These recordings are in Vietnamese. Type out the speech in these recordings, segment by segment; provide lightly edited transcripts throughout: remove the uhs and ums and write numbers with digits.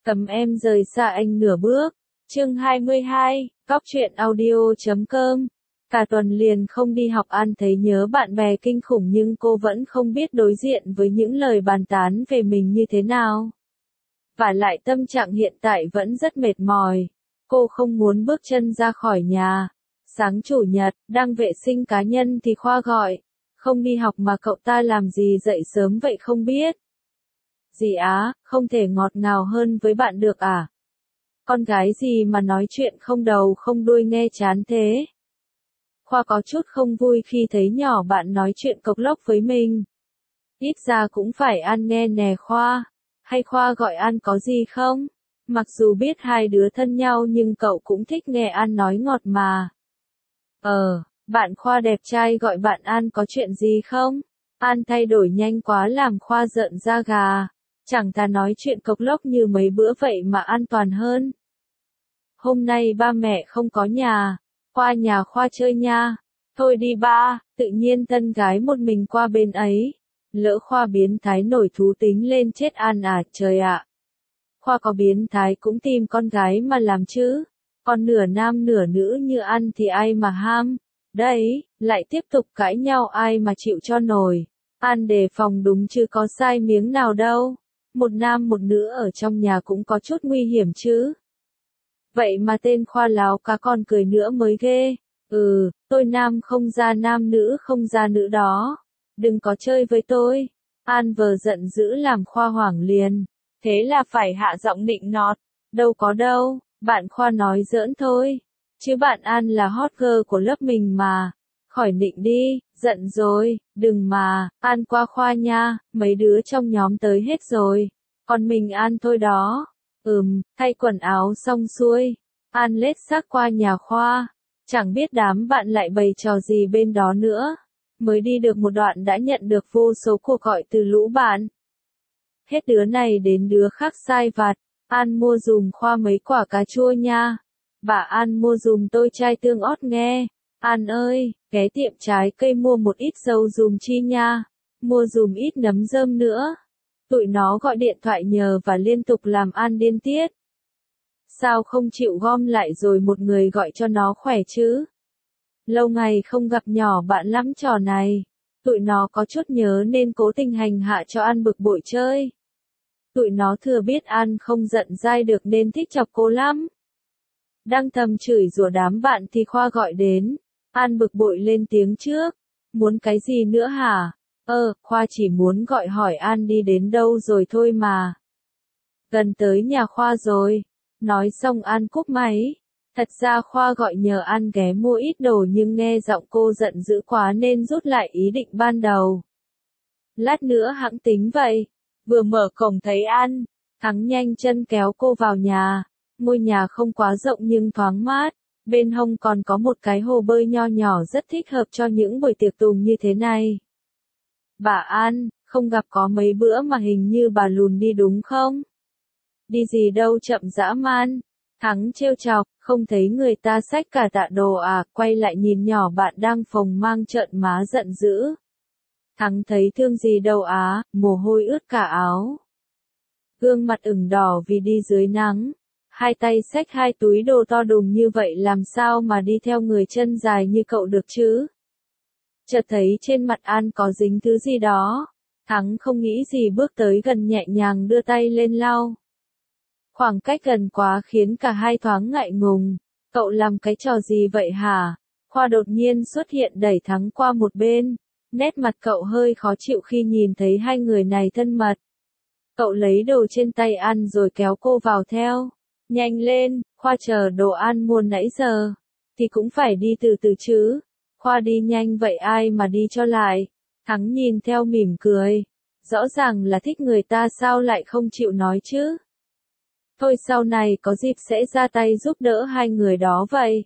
Cấm em rời xa anh nửa bước. Chương 22, Cóc truyện audio.com. Cả tuần liền không đi học, An thấy nhớ bạn bè kinh khủng nhưng cô vẫn không biết đối diện với những lời bàn tán về mình như thế nào. Vả lại tâm trạng hiện tại vẫn rất mệt mỏi. Cô không muốn bước chân ra khỏi nhà. Sáng chủ nhật, đang vệ sinh cá nhân thì Khoa gọi. Không đi học mà cậu ta làm gì dậy sớm vậy không biết. Dì Á, không thể ngọt ngào hơn với bạn được à? Con gái gì mà nói chuyện không đầu không đuôi nghe chán thế? Khoa có chút không vui khi thấy nhỏ bạn nói chuyện cộc lốc với mình. Ít ra cũng phải An nghe nè Khoa. Hay Khoa gọi An có gì không? Mặc dù biết hai đứa thân nhau nhưng cậu cũng thích nghe An nói ngọt mà. Bạn Khoa đẹp trai gọi bạn An có chuyện gì không? An thay đổi nhanh quá làm Khoa giận da gà. Chẳng ta nói chuyện cộc lốc như mấy bữa vậy mà an toàn hơn. Hôm nay ba mẹ không có nhà. Qua nhà Khoa chơi nha. Thôi đi ba, tự nhiên thân gái một mình qua bên ấy. Lỡ Khoa biến thái nổi thú tính lên chết An à, trời ạ. Khoa có biến thái cũng tìm con gái mà làm chứ. Còn nửa nam nửa nữ như An thì ai mà ham. Đấy, lại tiếp tục cãi nhau ai mà chịu cho nổi. An đề phòng đúng chứ có sai miếng nào đâu. Một nam một nữ ở trong nhà cũng có chút nguy hiểm chứ. Vậy mà tên Khoa láo cá còn cười nữa mới ghê. Tôi nam không ra nam nữ không ra nữ đó. Đừng có chơi với tôi. An vờ giận dữ làm Khoa hoảng liền. Thế là phải hạ giọng nịnh nọt. Đâu có đâu, bạn Khoa nói giỡn thôi. Chứ bạn An là hot girl của lớp mình mà. Khỏi nịnh đi, giận rồi, đừng mà, An qua Khoa nha, mấy đứa trong nhóm tới hết rồi. Còn mình An thôi đó. Thay quần áo xong xuôi. An lết xác qua nhà Khoa. Chẳng biết đám bạn lại bày trò gì bên đó nữa. Mới đi được một đoạn đã nhận được vô số cuộc gọi từ lũ bạn. Hết đứa này đến đứa khác sai vặt. An mua dùm Khoa mấy quả cà chua nha. Bà An mua dùm tôi chai tương ót nghe. An ơi, ghé tiệm trái cây mua một ít dầu dùm chi nha. Mua dùm ít nấm rơm nữa. Tụi nó gọi điện thoại nhờ và liên tục làm An điên tiết. Sao không chịu gom lại rồi một người gọi cho nó khỏe chứ? Lâu ngày không gặp nhỏ bạn lắm trò này. Tụi nó có chút nhớ nên cố tình hành hạ cho An bực bội chơi. Tụi nó thừa biết An không giận dai được nên thích chọc cô lắm. Đang thầm chửi rủa đám bạn thì Khoa gọi đến. An bực bội lên tiếng trước. Muốn cái gì nữa hả? Khoa chỉ muốn gọi hỏi An đi đến đâu rồi thôi mà. Gần tới nhà Khoa rồi. Nói xong An cúp máy. Thật ra Khoa gọi nhờ An ghé mua ít đồ nhưng nghe giọng cô giận dữ quá nên rút lại ý định ban đầu. Lát nữa hẵng tính vậy. Vừa mở cổng thấy An. Thắng nhanh chân kéo cô vào nhà. Ngôi nhà không quá rộng nhưng thoáng mát. Bên hông còn có một cái hồ bơi nho nhỏ rất thích hợp cho những buổi tiệc tùng như thế này. Bà An, không gặp có mấy bữa mà hình như bà lùn đi đúng không? Đi gì đâu chậm dã man. Thắng trêu chọc, không thấy người ta xách cả tạ đồ à, quay lại nhìn nhỏ bạn đang phồng mang trợn má giận dữ. Thắng thấy thương gì đâu á, mồ hôi ướt cả áo. Gương mặt ửng đỏ vì đi dưới nắng. Hai tay xách hai túi đồ to đùng như vậy làm sao mà đi theo người chân dài như cậu được chứ? Chợt thấy trên mặt An có dính thứ gì đó. Thắng không nghĩ gì bước tới gần nhẹ nhàng đưa tay lên lau. Khoảng cách gần quá khiến cả hai thoáng ngại ngùng. Cậu làm cái trò gì vậy hả? Khoa đột nhiên xuất hiện đẩy Thắng qua một bên. Nét mặt cậu hơi khó chịu khi nhìn thấy hai người này thân mật. Cậu lấy đồ trên tay An rồi kéo cô vào theo. Nhanh lên, Khoa chờ đồ An mua nãy giờ. Thì cũng phải đi từ từ chứ. Khoa đi nhanh vậy ai mà đi cho lại. Thắng nhìn theo mỉm cười. Rõ ràng là thích người ta sao lại không chịu nói chứ. Thôi sau này có dịp sẽ ra tay giúp đỡ hai người đó vậy.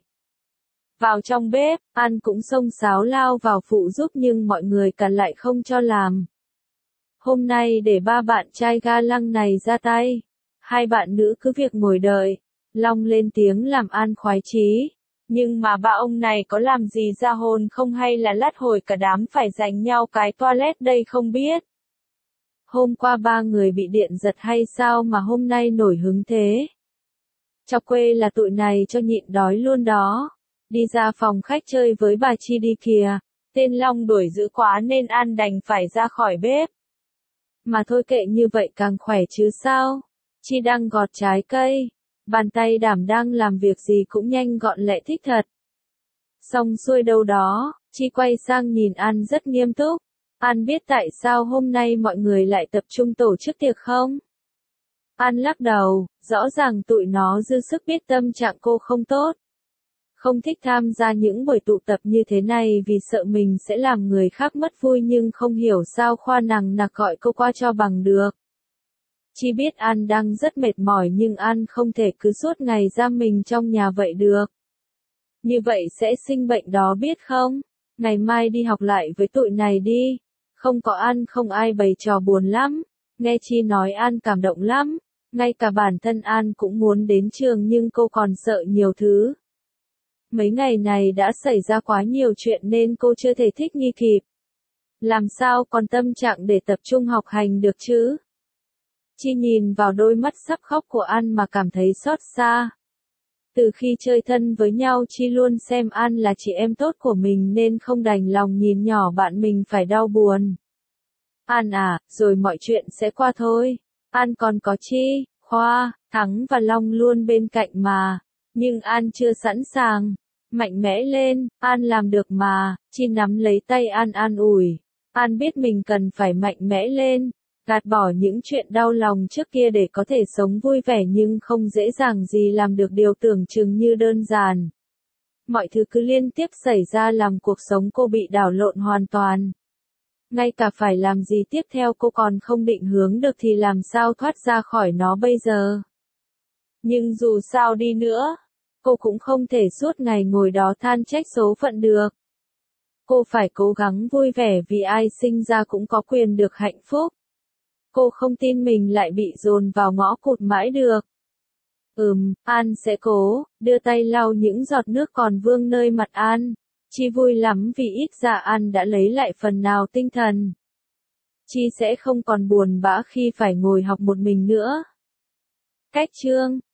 Vào trong bếp, An cũng xông xáo lao vào phụ giúp nhưng mọi người cản lại không cho làm. Hôm nay để ba bạn trai ga lăng này ra tay. Hai bạn nữ cứ việc ngồi đợi. Long lên tiếng làm An khoái chí. Nhưng mà ba ông này có làm gì ra hồn không hay là lát hồi cả đám phải giành nhau cái toilet đây không biết. Hôm qua ba người bị điện giật hay sao mà hôm nay nổi hứng thế? Chọc quê là tụi này cho nhịn đói luôn đó. Đi ra phòng khách chơi với bà Chi đi kìa. Tên Long đuổi dữ quá nên An đành phải ra khỏi bếp. Mà thôi kệ như vậy càng khỏe chứ sao? Chi đang gọt trái cây. Bàn tay đảm đang làm việc gì cũng nhanh gọn lẹ thích thật. Xong xuôi đâu đó, Chi quay sang nhìn An rất nghiêm túc. An biết tại sao hôm nay mọi người lại tập trung tổ chức tiệc không? An lắc đầu, rõ ràng tụi nó dư sức biết tâm trạng cô không tốt. Không thích tham gia những buổi tụ tập như thế này vì sợ mình sẽ làm người khác mất vui nhưng không hiểu sao Khoa nằng nặc gọi cô qua cho bằng được. Chi biết An đang rất mệt mỏi nhưng An không thể cứ suốt ngày giam mình trong nhà vậy được. Như vậy sẽ sinh bệnh đó biết không? Ngày mai đi học lại với tụi này đi. Không có An không ai bày trò buồn lắm. Nghe Chi nói An cảm động lắm. Ngay cả bản thân An cũng muốn đến trường nhưng cô còn sợ nhiều thứ. Mấy ngày này đã xảy ra quá nhiều chuyện nên cô chưa thể thích nghi kịp. Làm sao còn tâm trạng để tập trung học hành được chứ? Chi nhìn vào đôi mắt sắp khóc của An mà cảm thấy xót xa. Từ khi chơi thân với nhau Chi luôn xem An là chị em tốt của mình nên không đành lòng nhìn nhỏ bạn mình phải đau buồn. An à, rồi mọi chuyện sẽ qua thôi. An còn có Chi, Khoa, Thắng và Long luôn bên cạnh mà. Nhưng An chưa sẵn sàng. Mạnh mẽ lên, An làm được mà. Chi nắm lấy tay An an ủi. An biết mình cần phải mạnh mẽ lên. Gạt bỏ những chuyện đau lòng trước kia để có thể sống vui vẻ nhưng không dễ dàng gì làm được điều tưởng chừng như đơn giản. Mọi thứ cứ liên tiếp xảy ra làm cuộc sống cô bị đảo lộn hoàn toàn. Ngay cả phải làm gì tiếp theo cô còn không định hướng được thì làm sao thoát ra khỏi nó bây giờ. Nhưng dù sao đi nữa, cô cũng không thể suốt ngày ngồi đó than trách số phận được. Cô phải cố gắng vui vẻ vì ai sinh ra cũng có quyền được hạnh phúc. Cô không tin mình lại bị dồn vào ngõ cụt mãi được. An sẽ cố, đưa tay lau những giọt nước còn vương nơi mặt An. Chi vui lắm vì ít ra An đã lấy lại phần nào tinh thần. Chi sẽ không còn buồn bã khi phải ngồi học một mình nữa. Cách chương